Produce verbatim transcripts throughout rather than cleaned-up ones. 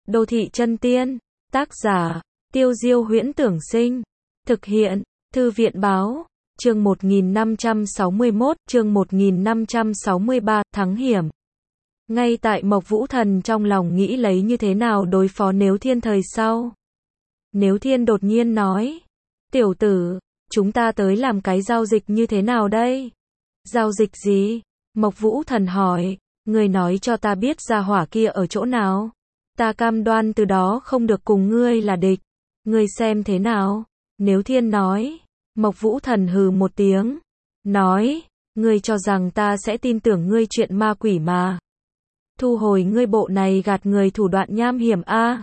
Đô thị chân tiên. Tác giả, Tiêu Diêu Huyễn Tưởng Sinh. Thực hiện, Thư viện Báo. Chương một nghìn năm trăm sáu mươi mốt, chương một nghìn năm trăm sáu mươi ba, thắng hiểm. Ngay tại Mộc Vũ Thần trong lòng nghĩ lấy như thế nào đối phó Nếu Thiên thời sau. Nếu Thiên đột nhiên nói, tiểu tử, chúng ta tới làm cái giao dịch như thế nào đây? Giao dịch gì? Mộc Vũ Thần hỏi, người nói cho ta biết gia hỏa kia ở chỗ nào. Ta cam đoan từ đó không được cùng ngươi là địch. Ngươi xem thế nào? Nếu Thiên nói. Mộc Vũ Thần hừ một tiếng. Nói, ngươi cho rằng ta sẽ tin tưởng ngươi chuyện ma quỷ mà. Thu hồi ngươi bộ này gạt người thủ đoạn nham hiểm a. À.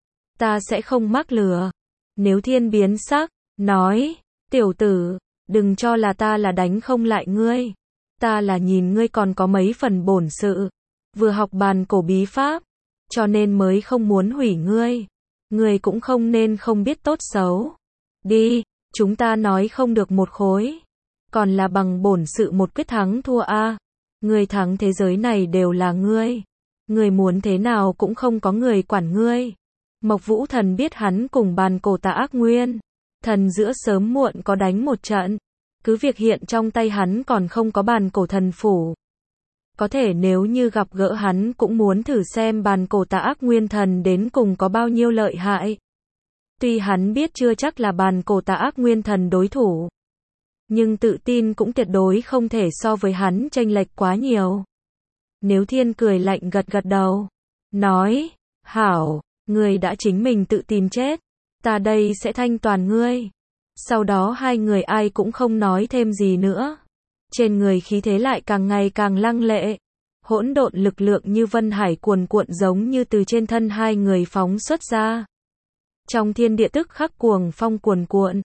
Ta sẽ không mắc lừa. Nếu Thiên biến sắc, nói, tiểu tử, đừng cho là ta là đánh không lại ngươi. Ta là nhìn ngươi còn có mấy phần bổn sự. Vừa học bàn cổ bí pháp, cho nên mới không muốn hủy ngươi. Ngươi cũng không nên không biết tốt xấu. Đi, chúng ta nói không được một khối. Còn là bằng bổn sự một quyết thắng thua a. À. Ngươi thắng thế giới này đều là ngươi. Ngươi muốn thế nào cũng không có người quản ngươi. Mộc Vũ Thần biết hắn cùng bàn cổ tà ác nguyên thần giữa sớm muộn có đánh một trận. Cứ việc hiện trong tay hắn còn không có bàn cổ thần phủ. Có thể nếu như gặp gỡ hắn cũng muốn thử xem bàn cổ tà ác nguyên thần đến cùng có bao nhiêu lợi hại. Tuy hắn biết chưa chắc là bàn cổ tà ác nguyên thần đối thủ. Nhưng tự tin cũng tuyệt đối không thể so với hắn chênh lệch quá nhiều. Nếu Thiên cười lạnh gật gật đầu. Nói, hảo, ngươi đã chính mình tự tìm chết. Ta đây sẽ thanh toàn ngươi. Sau đó hai người ai cũng không nói thêm gì nữa. Trên người khí thế lại càng ngày càng lăng lệ. Hỗn độn lực lượng như vân hải cuồn cuộn giống như từ trên thân hai người phóng xuất ra. Trong thiên địa tức khắc cuồng phong cuồn cuộn.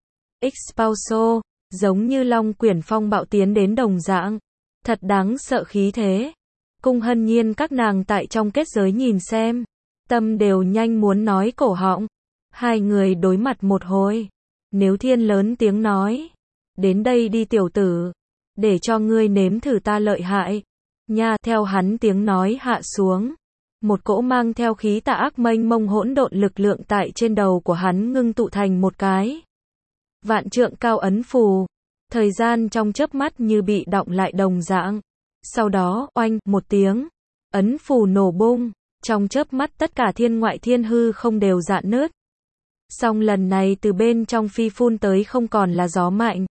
Expulso, giống như long quyển phong bạo tiến đến đồng dạng. Thật đáng sợ khí thế. Cung Hân Nhiên các nàng tại trong kết giới nhìn xem. Tâm đều nhanh muốn nói cổ họng. Hai người đối mặt một hồi. Nếu Thiên lớn tiếng nói. Đến đây đi tiểu tử. Để cho ngươi nếm thử ta lợi hại. Nha, theo hắn tiếng nói hạ xuống. Một cỗ mang theo khí tà ác mênh mông hỗn độn lực lượng tại trên đầu của hắn ngưng tụ thành một cái vạn trượng cao ấn phù. Thời gian trong chớp mắt như bị đọng lại đồng dạng. Sau đó, oanh, một tiếng. Ấn phù nổ bung. Trong chớp mắt tất cả thiên ngoại thiên hư không đều rạn nứt. Song lần này từ bên trong phi phun tới không còn là gió mạnh.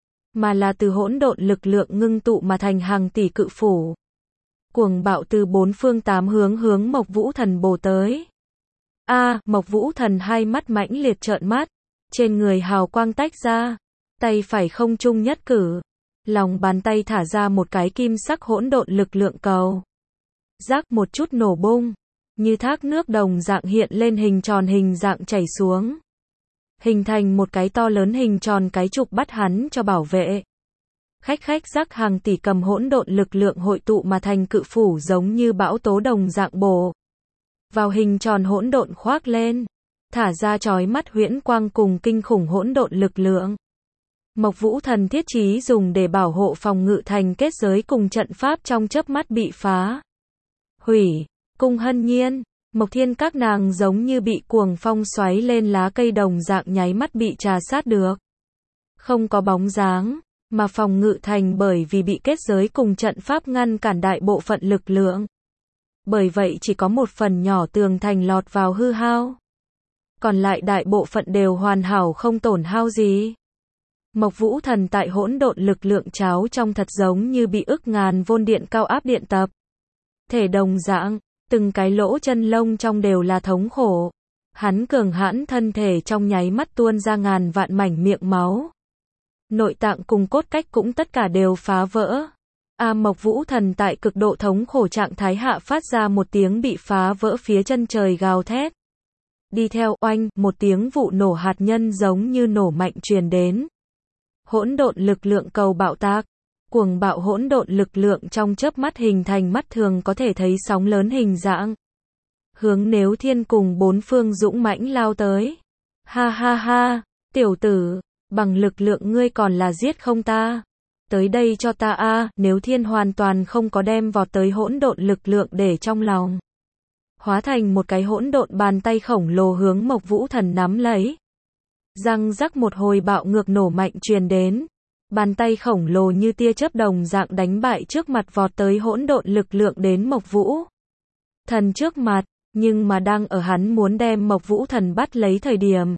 Mà là từ hỗn độn lực lượng ngưng tụ mà thành hàng tỷ cự phủ. Cuồng bạo từ bốn phương tám hướng hướng Mộc Vũ Thần bổ tới. A, à, Mộc Vũ Thần hai mắt mãnh liệt trợn mắt. Trên người hào quang tách ra. Tay phải không trung nhất cử. Lòng bàn tay thả ra một cái kim sắc hỗn độn lực lượng cầu. Rác một chút nổ bung. Như thác nước đồng dạng hiện lên hình tròn hình dạng chảy xuống. Hình thành một cái to lớn hình tròn cái trục bắt hắn cho bảo vệ. Khách khách rắc hàng tỷ cầm hỗn độn lực lượng hội tụ mà thành cự phủ giống như bão tố đồng dạng bổ vào hình tròn hỗn độn khoác lên, thả ra chói mắt huyễn quang cùng kinh khủng hỗn độn lực lượng. Mộc Vũ Thần thiết chí dùng để bảo hộ phòng ngự thành kết giới cùng trận pháp trong chớp mắt bị phá hủy. Cung Hân Nhiên, Mộc Thiên các nàng giống như bị cuồng phong xoáy lên lá cây đồng dạng nháy mắt bị trà sát được. Không có bóng dáng, mà phòng ngự thành bởi vì bị kết giới cùng trận pháp ngăn cản đại bộ phận lực lượng. Bởi vậy chỉ có một phần nhỏ tường thành lọt vào hư hao. Còn lại đại bộ phận đều hoàn hảo không tổn hao gì. Mộc Vũ Thần tại hỗn độn lực lượng cháo trong thật giống như bị ức ngàn vôn điện cao áp điện tập. Thể đồng dạng. Từng cái lỗ chân lông trong đều là thống khổ. Hắn cường hãn thân thể trong nháy mắt tuôn ra ngàn vạn mảnh miệng máu. Nội tạng cùng cốt cách cũng tất cả đều phá vỡ. A Mộc Vũ Thần tại cực độ thống khổ trạng thái hạ phát ra một tiếng bị phá vỡ phía chân trời gào thét. Đi theo oanh, một tiếng vụ nổ hạt nhân giống như nổ mạnh truyền đến. Hỗn độn lực lượng cầu bạo tạc. Cuồng bạo hỗn độn lực lượng trong chớp mắt hình thành mắt thường có thể thấy sóng lớn hình dạng. Hướng Nếu Thiên cùng bốn phương dũng mãnh lao tới. Ha ha ha, tiểu tử, bằng lực lượng ngươi còn là giết không ta. Tới đây cho ta a. À, Nếu Thiên hoàn toàn không có đem vọt tới hỗn độn lực lượng để trong lòng. hóa thành một cái hỗn độn bàn tay khổng lồ hướng Mộc Vũ Thần nắm lấy. Răng rắc một hồi bạo ngược nổ mạnh truyền đến. Bàn tay khổng lồ như tia chớp đồng dạng đánh bại trước mặt vọt tới hỗn độn lực lượng đến Mộc Vũ Thần trước mặt, nhưng mà đang ở hắn muốn đem Mộc Vũ Thần bắt lấy thời điểm.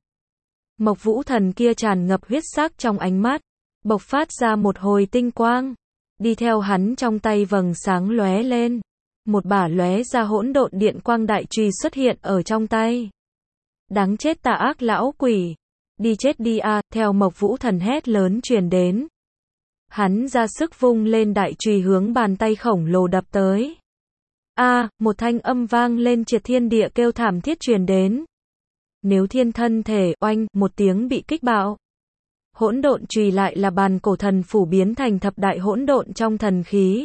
Mộc Vũ Thần kia tràn ngập huyết sắc trong ánh mắt, bộc phát ra một hồi tinh quang, đi theo hắn trong tay vầng sáng lóe lên, một bả lóe ra hỗn độn điện quang đại chùy xuất hiện ở trong tay. Đáng chết tà ác lão quỷ, đi chết đi a, à, theo Mộc Vũ Thần hét lớn truyền đến. Hắn ra sức vung lên đại chùy hướng bàn tay khổng lồ đập tới. A, à, một thanh âm vang lên triệt thiên địa kêu thảm thiết truyền đến. Nếu thiên thân thể, oanh, một tiếng bị kích bạo. Hỗn độn chùy lại là bàn cổ thần phủ biến thành thập đại hỗn độn trong thần khí.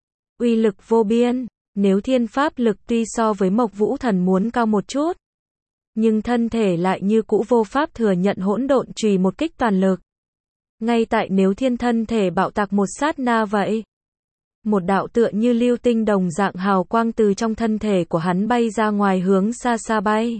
Uy lực vô biên, nếu thiên pháp lực tuy so với Mộc Vũ Thần muốn cao một chút, nhưng thân thể lại như cũ vô pháp thừa nhận hỗn độn chùy một kích toàn lực. Ngay tại nếu thiên thân thể bạo tạc một sát na vậy, một đạo tựa như lưu tinh đồng dạng hào quang từ trong thân thể của hắn bay ra ngoài hướng xa xa bay.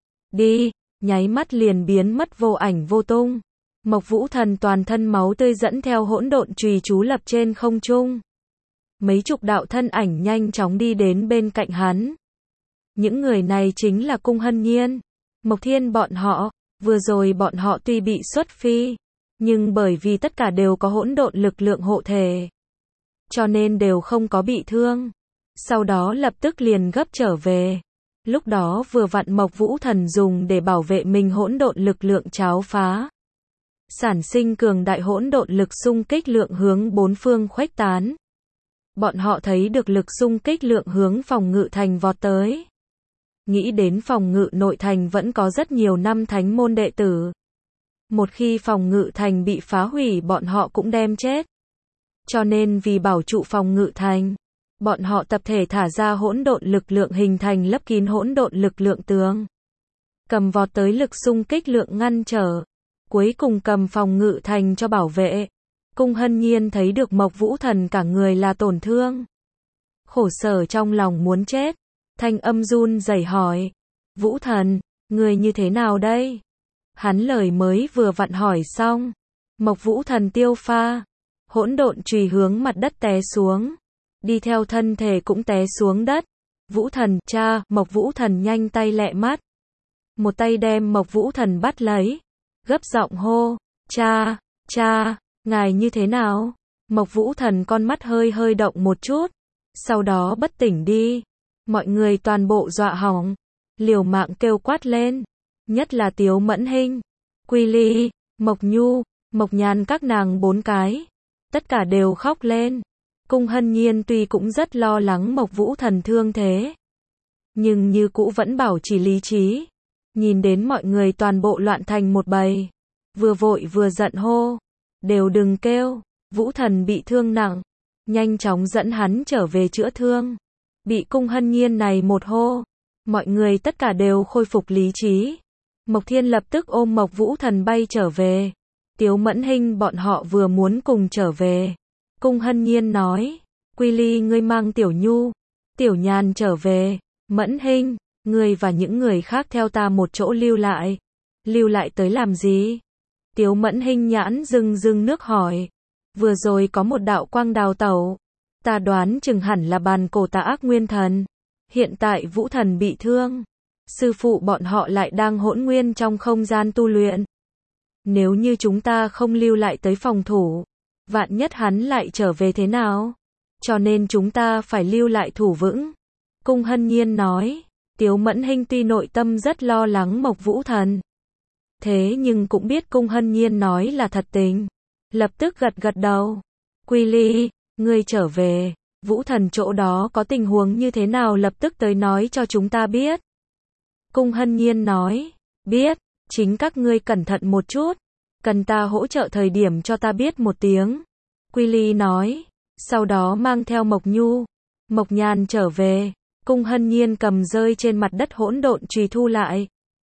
Đi, nháy mắt liền biến mất vô ảnh vô tung. Mộc Vũ Thần toàn thân máu tươi dẫn theo hỗn độn chùy chú lập trên không trung. Mấy chục đạo thân ảnh nhanh chóng đi đến bên cạnh hắn. Những người này chính là Cung Hân Nhiên, Mộc Thiên bọn họ. Vừa rồi bọn họ tuy bị xuất phi, nhưng bởi vì tất cả đều có hỗn độn lực lượng hộ thể, cho nên đều không có bị thương. Sau đó lập tức liền gấp trở về. Lúc đó vừa vặn Mộc Vũ Thần dùng để bảo vệ mình hỗn độn lực lượng cháo phá, sản sinh cường đại hỗn độn lực xung kích lượng hướng bốn phương khuếch tán. Bọn họ thấy được lực xung kích lượng hướng phòng ngự thành vọt tới. Nghĩ đến phòng ngự nội thành vẫn có rất nhiều năm thánh môn đệ tử. Một khi phòng ngự thành bị phá hủy bọn họ cũng đem chết. Cho nên vì bảo trụ phòng ngự thành, bọn họ tập thể thả ra hỗn độn lực lượng hình thành lấp kín hỗn độn lực lượng tường. Cầm vọt tới lực xung kích lượng ngăn trở. Cuối cùng cầm phòng ngự thành cho bảo vệ. Cung Hân Nhiên thấy được Mộc Vũ Thần cả người là tổn thương. Khổ sở trong lòng muốn chết. Thanh âm run rẩy hỏi. Vũ Thần, người như thế nào đây? Hắn lời mới vừa vặn hỏi xong. Mộc Vũ Thần tiêu pha. Hỗn độn chùy hướng mặt đất té xuống. Đi theo thân thể cũng té xuống đất. Vũ Thần, cha, Mộc Vũ Thần nhanh tay lẹ mắt. Một tay đem Mộc Vũ Thần bắt lấy. Gấp giọng hô. Cha, cha, ngài như thế nào? Mộc Vũ Thần con mắt hơi hơi động một chút. Sau đó bất tỉnh đi. Mọi người toàn bộ dọa hỏng. Liều mạng kêu quát lên. Nhất là Tiếu Mẫn Hinh, Quy Ly, Mộc Nhu, Mộc Nhan các nàng bốn cái. Tất cả đều khóc lên. Cung Hân Nhiên tuy cũng rất lo lắng Mộc Vũ Thần thương thế, nhưng như cũ vẫn bảo trì lý trí. Nhìn đến mọi người toàn bộ loạn thành một bầy. Vừa vội vừa giận hô. Đều đừng kêu. Vũ Thần bị thương nặng. Nhanh chóng dẫn hắn trở về chữa thương. Bị Cung Hân Nhiên này một hô. Mọi người tất cả đều khôi phục lý trí. Mộc Thiên lập tức ôm Mộc Vũ Thần bay trở về. Tiếu Mẫn Hinh bọn họ vừa muốn cùng trở về. Cung Hân Nhiên nói. Quy Ly ngươi mang Tiểu Nhu, Tiểu Nhàn trở về. Mẫn Hinh, ngươi và những người khác theo ta một chỗ lưu lại. Lưu lại tới làm gì? Tiếu Mẫn Hinh nhãn rưng rưng nước hỏi. Vừa rồi có một đạo quang đào tẩu. Ta đoán chừng hẳn là bàn cổ tà ác nguyên thần. Hiện tại Vũ Thần bị thương. Sư phụ bọn họ lại đang hỗn nguyên trong không gian tu luyện. Nếu như chúng ta không lưu lại tới phòng thủ, vạn nhất hắn lại trở về thế nào? Cho nên chúng ta phải lưu lại thủ vững. Cung Hân Nhiên nói. Tiếu Mẫn Hinh tuy nội tâm rất lo lắng Mộc Vũ Thần, thế nhưng cũng biết Cung Hân Nhiên nói là thật tình. Lập tức gật gật đầu. Quy Ly, ngươi trở về. Vũ Thần chỗ đó có tình huống như thế nào lập tức tới nói cho chúng ta biết. Cung Hân Nhiên nói. Biết, chính các ngươi cẩn thận một chút. Cần ta hỗ trợ thời điểm cho ta biết một tiếng. Quy Ly nói. Sau đó mang theo Mộc Nhu, Mộc Nhan trở về. Cung Hân Nhiên cầm rơi trên mặt đất hỗn độn chùy thu lại.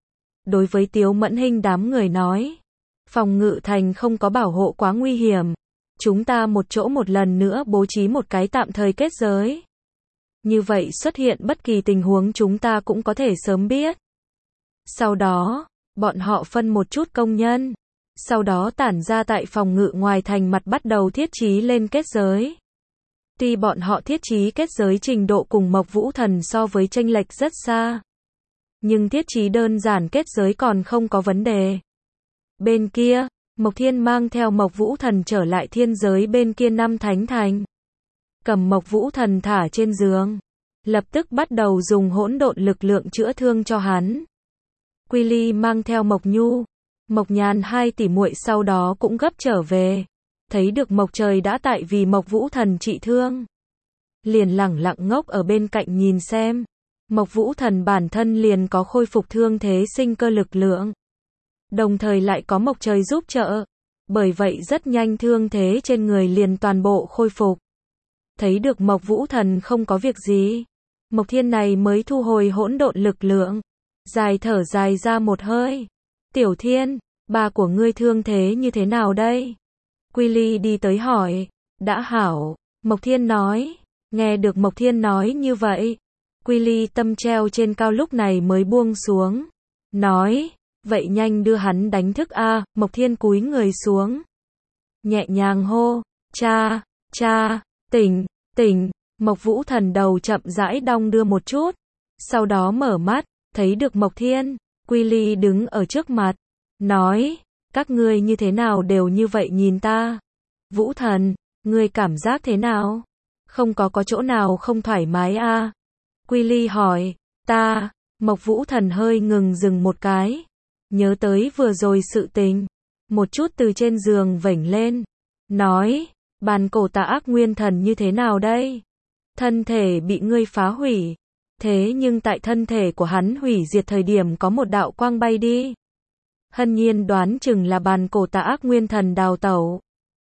Đối với Tiếu Mẫn Hinh đám người nói. Phòng ngự thành không có bảo hộ quá nguy hiểm. Chúng ta một chỗ một lần nữa bố trí một cái tạm thời kết giới. Như vậy xuất hiện bất kỳ tình huống chúng ta cũng có thể sớm biết. Sau đó, bọn họ phân một chút công nhân. Sau đó tản ra tại phòng ngự ngoài thành mặt bắt đầu thiết trí lên kết giới. Tuy bọn họ thiết trí kết giới trình độ cùng Mộc Vũ Thần so với chênh lệch rất xa. Nhưng thiết trí đơn giản kết giới còn không có vấn đề. Bên kia, Mộc Thiên mang theo Mộc Vũ Thần trở lại thiên giới bên kia Năm Thánh Thành. Cầm Mộc Vũ Thần thả trên giường. Lập tức bắt đầu dùng hỗn độn lực lượng chữa thương cho hắn. Quy Ly mang theo Mộc Nhu, Mộc Nhàn hai tỷ muội sau đó cũng gấp trở về. Thấy được Mộc Trời đã tại vì Mộc Vũ Thần trị thương. Liền lẳng lặng ngốc ở bên cạnh nhìn xem. Mộc Vũ Thần bản thân liền có khôi phục thương thế sinh cơ lực lượng. Đồng thời lại có Mộc Trời giúp trợ. Bởi vậy rất nhanh thương thế trên người liền toàn bộ khôi phục. Thấy được Mộc Vũ Thần không có việc gì. Mộc Thiên này mới thu hồi hỗn độn lực lượng. Dài thở dài ra một hơi. Tiểu Thiên, ba của ngươi thương thế như thế nào đây? Quy Ly đi tới hỏi. Đã hảo, Mộc Thiên nói. Nghe được Mộc Thiên nói như vậy. Quy Ly tâm treo trên cao lúc này mới buông xuống. Nói, vậy nhanh đưa hắn đánh thức a. Mộc Thiên cúi người xuống. Nhẹ nhàng hô, cha, cha, tỉnh, tỉnh. Mộc Vũ Thần đầu chậm rãi đong đưa một chút. Sau đó mở mắt, thấy được Mộc Thiên. Quy Ly đứng ở trước mặt. Nói, các ngươi như thế nào đều như vậy nhìn ta. Vũ Thần, ngươi cảm giác thế nào? Không có có chỗ nào không thoải mái a? À? Quy Ly hỏi, ta, Mộc Vũ Thần hơi ngừng dừng một cái. Nhớ tới vừa rồi sự tình. Một chút từ trên giường vểnh lên. Nói, bàn cổ tà ác nguyên thần như thế nào đây? Thân thể bị ngươi phá hủy. Thế nhưng tại thân thể của hắn hủy diệt thời điểm có một đạo quang bay đi. Hân Nhiên đoán chừng là bàn cổ tà ác nguyên thần đào tẩu.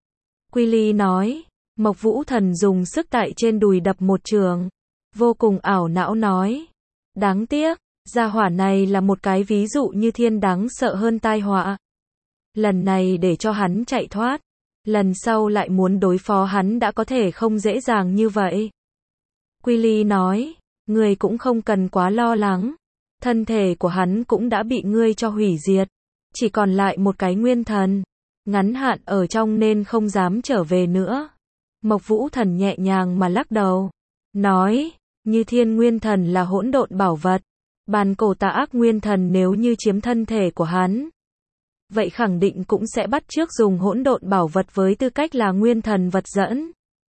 Quy Ly nói, Mộc Vũ Thần dùng sức tại trên đùi đập một trường. Vô cùng ảo não nói. Đáng tiếc, gia hỏa này là một cái ví dụ như thiên đáng sợ hơn tai họa. Lần này để cho hắn chạy thoát. Lần sau lại muốn đối phó hắn đã có thể không dễ dàng như vậy. Quy Ly nói, ngươi cũng không cần quá lo lắng. Thân thể của hắn cũng đã bị ngươi cho hủy diệt. Chỉ còn lại một cái nguyên thần. Ngắn hạn ở trong nên không dám trở về nữa. Mộc Vũ Thần nhẹ nhàng mà lắc đầu. Nói, như thiên nguyên thần là hỗn độn bảo vật. Bàn cổ tà ác nguyên thần nếu như chiếm thân thể của hắn. Vậy khẳng định cũng sẽ bắt chước dùng hỗn độn bảo vật với tư cách là nguyên thần vật dẫn.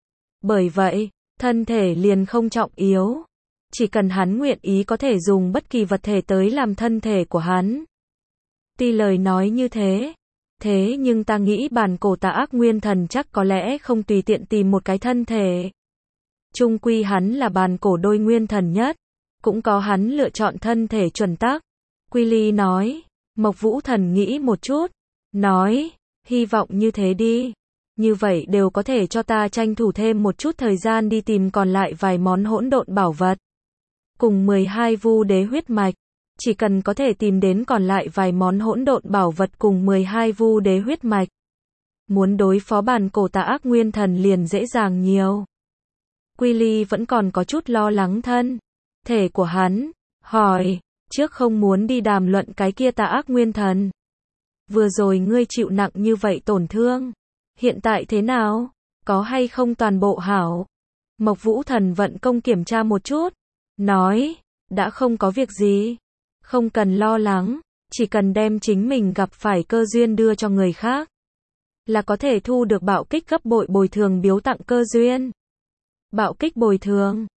Bởi vậy, thân thể liền không trọng yếu. Chỉ cần hắn nguyện ý có thể dùng bất kỳ vật thể tới làm thân thể của hắn. Tuy lời nói như thế. Thế nhưng ta nghĩ bàn cổ tà ác nguyên thần chắc có lẽ không tùy tiện tìm một cái thân thể. Chung quy hắn là bàn cổ đôi nguyên thần nhất. Cũng có hắn lựa chọn thân thể chuẩn tắc. Quy Ly nói. Mộc Vũ Thần nghĩ một chút. Nói. Hy vọng như thế đi. Như vậy đều có thể cho ta tranh thủ thêm một chút thời gian đi tìm còn lại vài món hỗn độn bảo vật. Cùng mười hai vu đế huyết mạch. Chỉ cần có thể tìm đến còn lại vài món hỗn độn bảo vật cùng mười hai vu đế huyết mạch. Muốn đối phó bàn cổ tà ác nguyên thần liền dễ dàng nhiều. Quy Ly vẫn còn có chút lo lắng thân thể của hắn. Hỏi, trước không muốn đi đàm luận cái kia tà ác nguyên thần. Vừa rồi ngươi chịu nặng như vậy tổn thương. Hiện tại thế nào? Có hay không toàn bộ hảo? Mộc Vũ Thần vận công kiểm tra một chút. Nói, đã không có việc gì. Không cần lo lắng. Chỉ cần đem chính mình gặp phải cơ duyên đưa cho người khác. Là có thể thu được bạo kích gấp bội bồi thường biếu tặng cơ duyên. Bạo kích bồi thường.